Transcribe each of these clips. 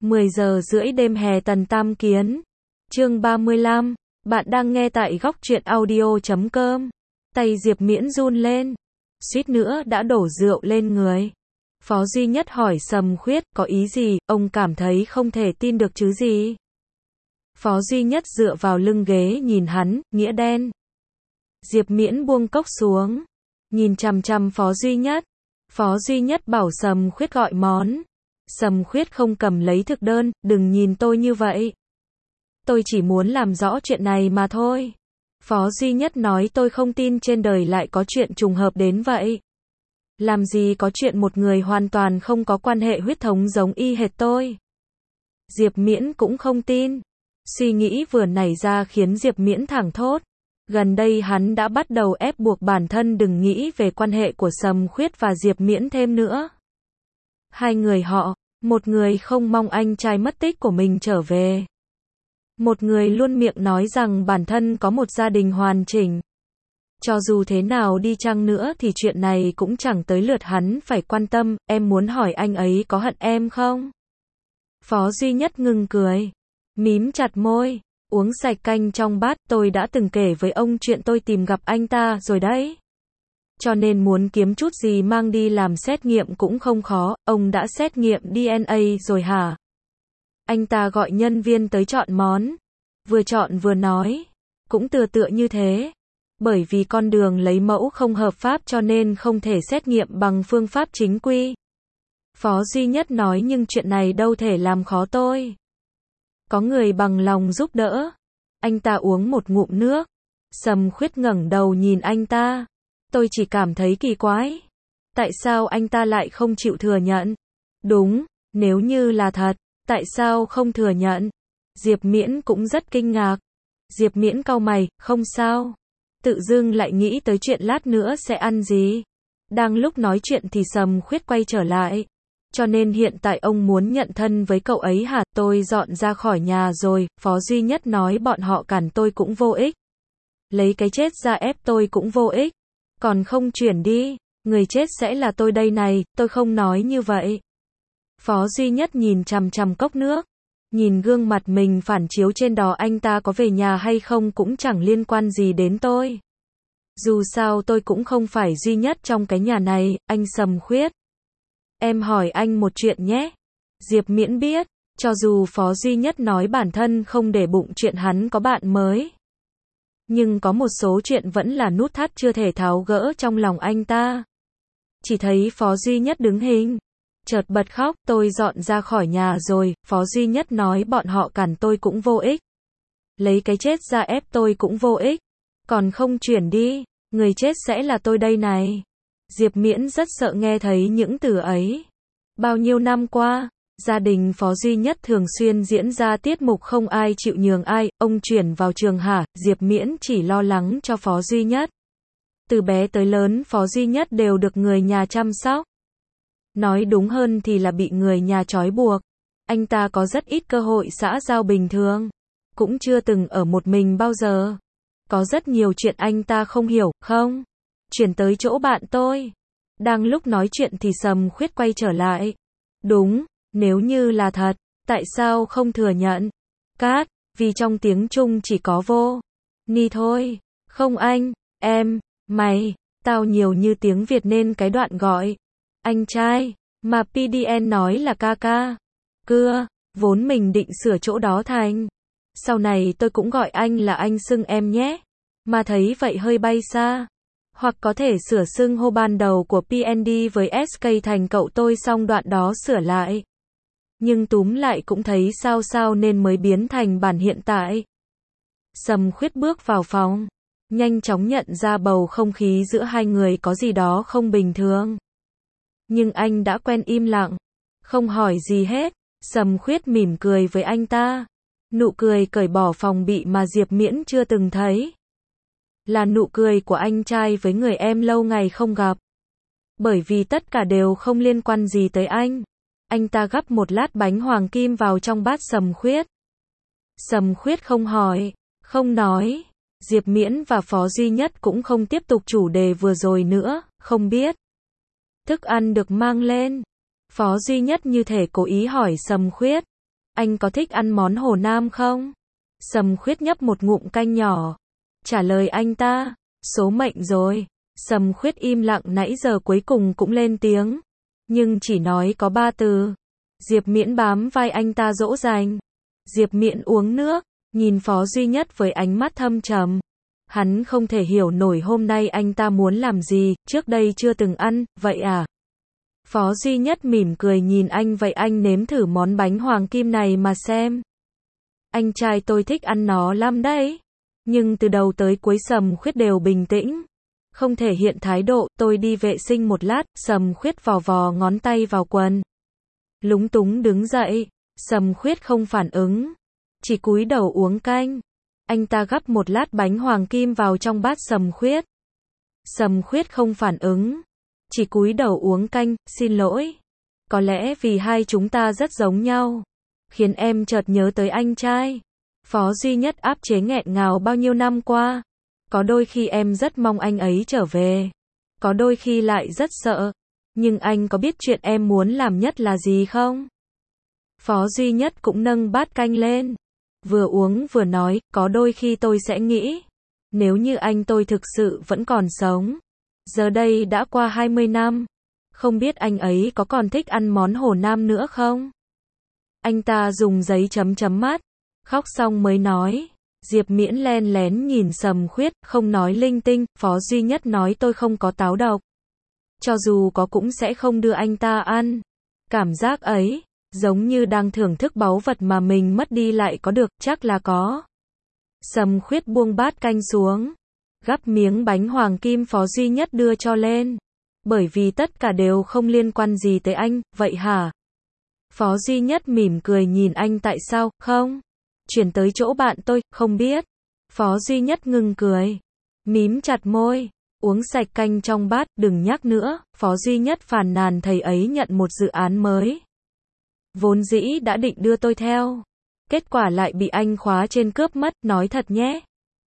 10 giờ rưỡi đêm hè Tần Tam Kiến. Chương 35. Bạn đang nghe tại góc truyện audio.com. Tay Diệp Miễn run lên, suýt nữa đã đổ rượu lên người. Phó Duy Nhất hỏi Sầm Khuyết, có ý gì, ông cảm thấy không thể tin được chứ gì? Phó Duy Nhất dựa vào lưng ghế nhìn hắn, nghĩa đen. Diệp Miễn buông cốc xuống, nhìn chằm chằm Phó Duy Nhất. Phó Duy Nhất bảo Sầm Khuyết gọi món. Sầm Khuyết không cầm lấy thực đơn, đừng nhìn tôi như vậy. Tôi chỉ muốn làm rõ chuyện này mà thôi. Phó Duy Nhất nói, tôi không tin trên đời lại có chuyện trùng hợp đến vậy. Làm gì có chuyện một người hoàn toàn không có quan hệ huyết thống giống y hệt tôi. Diệp Miễn cũng không tin. Suy nghĩ vừa nảy ra khiến Diệp Miễn thảng thốt. Gần đây hắn đã bắt đầu ép buộc bản thân đừng nghĩ về quan hệ của Sầm Khuyết và Diệp Miễn thêm nữa. Hai người họ, một người không mong anh trai mất tích của mình trở về. Một người luôn miệng nói rằng bản thân có một gia đình hoàn chỉnh. Cho dù thế nào đi chăng nữa thì chuyện này cũng chẳng tới lượt hắn phải quan tâm. Em muốn hỏi anh ấy có hận em không? Phó Duy Nhất ngừng cười, mím chặt môi, uống sạch canh trong bát. Tôi đã từng kể với ông chuyện tôi tìm gặp anh ta rồi đấy. Cho nên muốn kiếm chút gì mang đi làm xét nghiệm cũng không khó. Ông đã xét nghiệm DNA rồi hả? Anh ta gọi nhân viên tới chọn món. Vừa chọn vừa nói. Cũng tựa như thế. Bởi vì con đường lấy mẫu không hợp pháp cho nên không thể xét nghiệm bằng phương pháp chính quy. Phó Duy Nhất nói, nhưng chuyện này đâu thể làm khó tôi. Có người bằng lòng giúp đỡ. Anh ta uống một ngụm nước. Sầm Khuyết ngẩng đầu nhìn anh ta. Tôi chỉ cảm thấy kỳ quái. Tại sao anh ta lại không chịu thừa nhận? Đúng, nếu như là thật, tại sao không thừa nhận? Diệp Miễn cũng rất kinh ngạc. Diệp Miễn cau mày, không sao. Tự dưng lại nghĩ tới chuyện lát nữa sẽ ăn gì. Đang lúc nói chuyện thì Sầm Khuyết quay trở lại. Cho nên hiện tại ông muốn nhận thân với cậu ấy hả? Tôi dọn ra khỏi nhà rồi. Phó Duy Nhất nói bọn họ cản tôi cũng vô ích. Lấy cái chết ra ép tôi cũng vô ích. Còn không chuyển đi, người chết sẽ là tôi đây này. Tôi không nói như vậy. Phó Duy Nhất nhìn chằm chằm cốc nước. Nhìn gương mặt mình phản chiếu trên đó, anh ta có về nhà hay không cũng chẳng liên quan gì đến tôi. Dù sao tôi cũng không phải duy nhất trong cái nhà này, anh Sầm Khuyết. Em hỏi anh một chuyện nhé. Diệp Miễn biết, cho dù Phó Duy Nhất nói bản thân không để bụng chuyện hắn có bạn mới. Nhưng có một số chuyện vẫn là nút thắt chưa thể tháo gỡ trong lòng anh ta. Chỉ thấy Phó Duy Nhất đứng hình. Chợt bật khóc, tôi dọn ra khỏi nhà rồi. Phó Duy Nhất nói bọn họ cản tôi cũng vô ích. Lấy cái chết ra ép tôi cũng vô ích. Còn không chuyển đi, người chết sẽ là tôi đây này. Diệp Miễn rất sợ nghe thấy những từ ấy. Bao nhiêu năm qua, gia đình Phó Duy Nhất thường xuyên diễn ra tiết mục không ai chịu nhường ai. Ông chuyển vào trường hả? Diệp Miễn chỉ lo lắng cho Phó Duy Nhất. Từ bé tới lớn Phó Duy Nhất đều được người nhà chăm sóc. Nói đúng hơn thì là bị người nhà trói buộc. Anh ta có rất ít cơ hội xã giao bình thường. Cũng chưa từng ở một mình bao giờ. Có rất nhiều chuyện anh ta không hiểu, không? Chuyển tới chỗ bạn tôi. Đang lúc nói chuyện thì Sầm Khuyết quay trở lại. Đúng, nếu như là thật, tại sao không thừa nhận? Cát, vì trong tiếng Trung chỉ có vô ni thôi. Không anh, em, mày, tao nhiều như tiếng Việt nên cái đoạn gọi anh trai mà PDN nói là ca ca. Cưa, vốn mình định sửa chỗ đó thành. Sau này tôi cũng gọi anh là anh xưng em nhé. Mà thấy vậy hơi bay xa. Hoặc có thể sửa xưng hô ban đầu của PND với SK thành cậu tôi, xong đoạn đó sửa lại. Nhưng túm lại cũng thấy sao sao nên mới biến thành bản hiện tại. Sầm Khuyết bước vào phòng. Nhanh chóng nhận ra bầu không khí giữa hai người có gì đó không bình thường. Nhưng anh đã quen im lặng. Không hỏi gì hết. Sầm Khuyết mỉm cười với anh ta. Nụ cười cởi bỏ phòng bị mà Diệp Miễn chưa từng thấy. Là nụ cười của anh trai với người em lâu ngày không gặp. Bởi vì tất cả đều không liên quan gì tới anh. Anh ta gắp một lát bánh hoàng kim vào trong bát Sầm Khuyết. Sầm Khuyết không hỏi, không nói. Diệp Miễn và Phó Duy Nhất cũng không tiếp tục chủ đề vừa rồi nữa, không biết. Thức ăn được mang lên. Phó Duy Nhất như thể cố ý hỏi Sầm Khuyết. Anh có thích ăn món Hồ Nam không? Sầm Khuyết nhấp một ngụm canh nhỏ. Trả lời anh ta. Số mệnh rồi. Sầm Khuyết im lặng nãy giờ cuối cùng cũng lên tiếng. Nhưng chỉ nói có 3 từ. Diệp Miễn bám vai anh ta dỗ dành. Diệp Miễn uống nước, nhìn Phó Duy Nhất với ánh mắt thâm trầm. Hắn không thể hiểu nổi hôm nay anh ta muốn làm gì, trước đây chưa từng ăn, vậy à? Phó Duy Nhất mỉm cười nhìn anh, vậy anh nếm thử món bánh hoàng kim này mà xem. Anh trai tôi thích ăn nó lắm đấy. Nhưng từ đầu tới cuối Sầm Khuyết đều bình tĩnh. Không thể hiện thái độ, tôi đi vệ sinh một lát, Sầm Khuyết vò vò ngón tay vào quần. Lúng túng đứng dậy, Sầm Khuyết không phản ứng. Chỉ cúi đầu uống canh. Anh ta gắp một lát bánh hoàng kim vào trong bát Sầm Khuyết. Sầm Khuyết không phản ứng. Chỉ cúi đầu uống canh, xin lỗi. Có lẽ vì hai chúng ta rất giống nhau. Khiến em chợt nhớ tới anh trai. Phó Duy Nhất áp chế nghẹn ngào bao nhiêu năm qua. Có đôi khi em rất mong anh ấy trở về. Có đôi khi lại rất sợ. Nhưng anh có biết chuyện em muốn làm nhất là gì không? Phó Duy Nhất cũng nâng bát canh lên. Vừa uống vừa nói, có đôi khi tôi sẽ nghĩ. Nếu như anh tôi thực sự vẫn còn sống. Giờ đây đã qua 20 năm. Không biết anh ấy có còn thích ăn món Hồ Nam nữa không? Anh ta dùng giấy chấm chấm mắt. Khóc xong mới nói. Diệp Miễn len lén nhìn Sầm Khuyết, không nói linh tinh. Phó Duy Nhất nói tôi không có táo độc. Cho dù có cũng sẽ không đưa anh ta ăn. Cảm giác ấy, giống như đang thưởng thức báu vật mà mình mất đi lại có được, chắc là có. Sầm Khuyết buông bát canh xuống. Gắp miếng bánh hoàng kim Phó Duy Nhất đưa cho lên. Bởi vì tất cả đều không liên quan gì tới anh, vậy hả? Phó Duy Nhất mỉm cười nhìn anh, tại sao, không? Chuyển tới chỗ bạn tôi, không biết. Phó Duy Nhất ngừng cười. Mím chặt môi. Uống sạch canh trong bát, đừng nhắc nữa. Phó Duy Nhất phàn nàn thầy ấy nhận một dự án mới. Vốn dĩ đã định đưa tôi theo. Kết quả lại bị anh khóa trên cướp mất, nói thật nhé.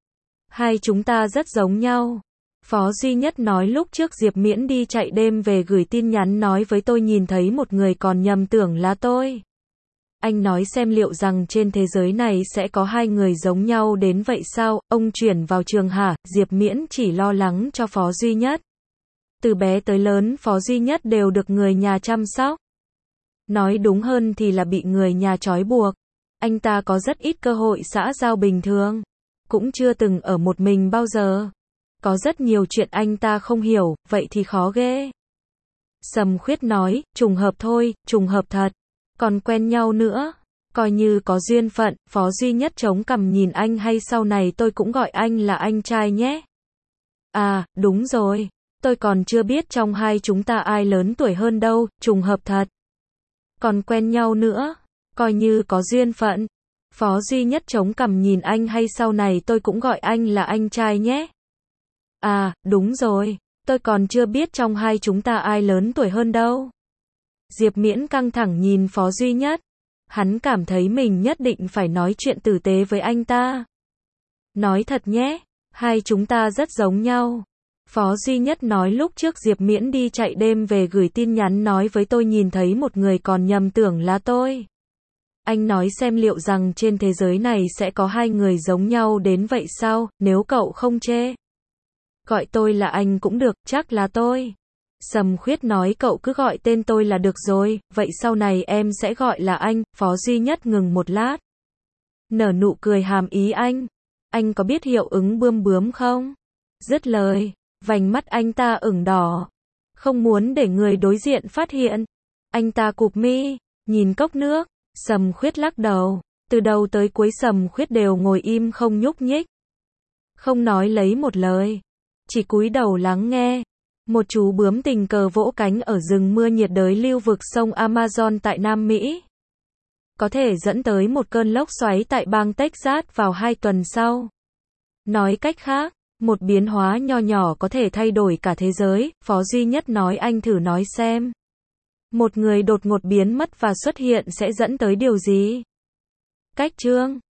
Hai chúng ta rất giống nhau. Phó Duy Nhất nói lúc trước Diệp Miễn đi chạy đêm về gửi tin nhắn nói với tôi nhìn thấy một người còn nhầm tưởng là tôi. Anh nói xem liệu rằng trên thế giới này sẽ có hai người giống nhau đến vậy sao, ông chuyển vào trường hả? Diệp Miễn chỉ lo lắng cho Phó Duy Nhất. Từ bé tới lớn Phó Duy Nhất đều được người nhà chăm sóc. Nói đúng hơn thì là bị người nhà trói buộc. Anh ta có rất ít cơ hội xã giao bình thường. Cũng chưa từng ở một mình bao giờ. Có rất nhiều chuyện anh ta không hiểu, vậy thì khó ghê. Sầm Khuyết nói, trùng hợp thôi, trùng hợp thật. Còn quen nhau nữa. Coi như có duyên phận. Phó Duy Nhất chống cằm nhìn anh, hay sau này tôi cũng gọi anh là anh trai nhé. À, đúng rồi. Tôi còn chưa biết trong hai chúng ta ai lớn tuổi hơn đâu, trùng hợp thật. Còn quen nhau nữa. Coi như có duyên phận. Phó Duy Nhất chống cằm nhìn anh, hay sau này tôi cũng gọi anh là anh trai nhé. À, đúng rồi. Tôi còn chưa biết trong hai chúng ta ai lớn tuổi hơn đâu. Diệp Miễn căng thẳng nhìn Phó Duy Nhất. Hắn cảm thấy mình nhất định phải nói chuyện tử tế với anh ta. Nói thật nhé, hai chúng ta rất giống nhau. Phó Duy Nhất nói lúc trước Diệp Miễn đi chạy đêm về gửi tin nhắn nói với tôi nhìn thấy một người còn nhầm tưởng là tôi. Anh nói xem liệu rằng trên thế giới này sẽ có hai người giống nhau đến vậy sao, nếu cậu không chê. Gọi tôi là anh cũng được, chắc là tôi. Sầm Khuyết nói cậu cứ gọi tên tôi là được rồi, vậy sau này em sẽ gọi là anh. Phó Duy Nhất ngừng một lát. Nở nụ cười hàm ý anh có biết hiệu ứng bươm bướm không? Dứt lời, vành mắt anh ta ửng đỏ. Không muốn để người đối diện phát hiện. Anh ta cụp mi, nhìn cốc nước. Sầm Khuyết lắc đầu. Từ đầu tới cuối Sầm Khuyết đều ngồi im không nhúc nhích. Không nói lấy một lời. Chỉ cúi đầu lắng nghe. Một chú bướm tình cờ vỗ cánh ở rừng mưa nhiệt đới lưu vực sông Amazon tại Nam Mỹ. Có thể dẫn tới một cơn lốc xoáy tại bang Texas vào 2 tuần sau. Nói cách khác, một biến hóa nho nhỏ có thể thay đổi cả thế giới. Phó Duy Nhất nói anh thử nói xem. Một người đột ngột biến mất và xuất hiện sẽ dẫn tới điều gì? Cách chương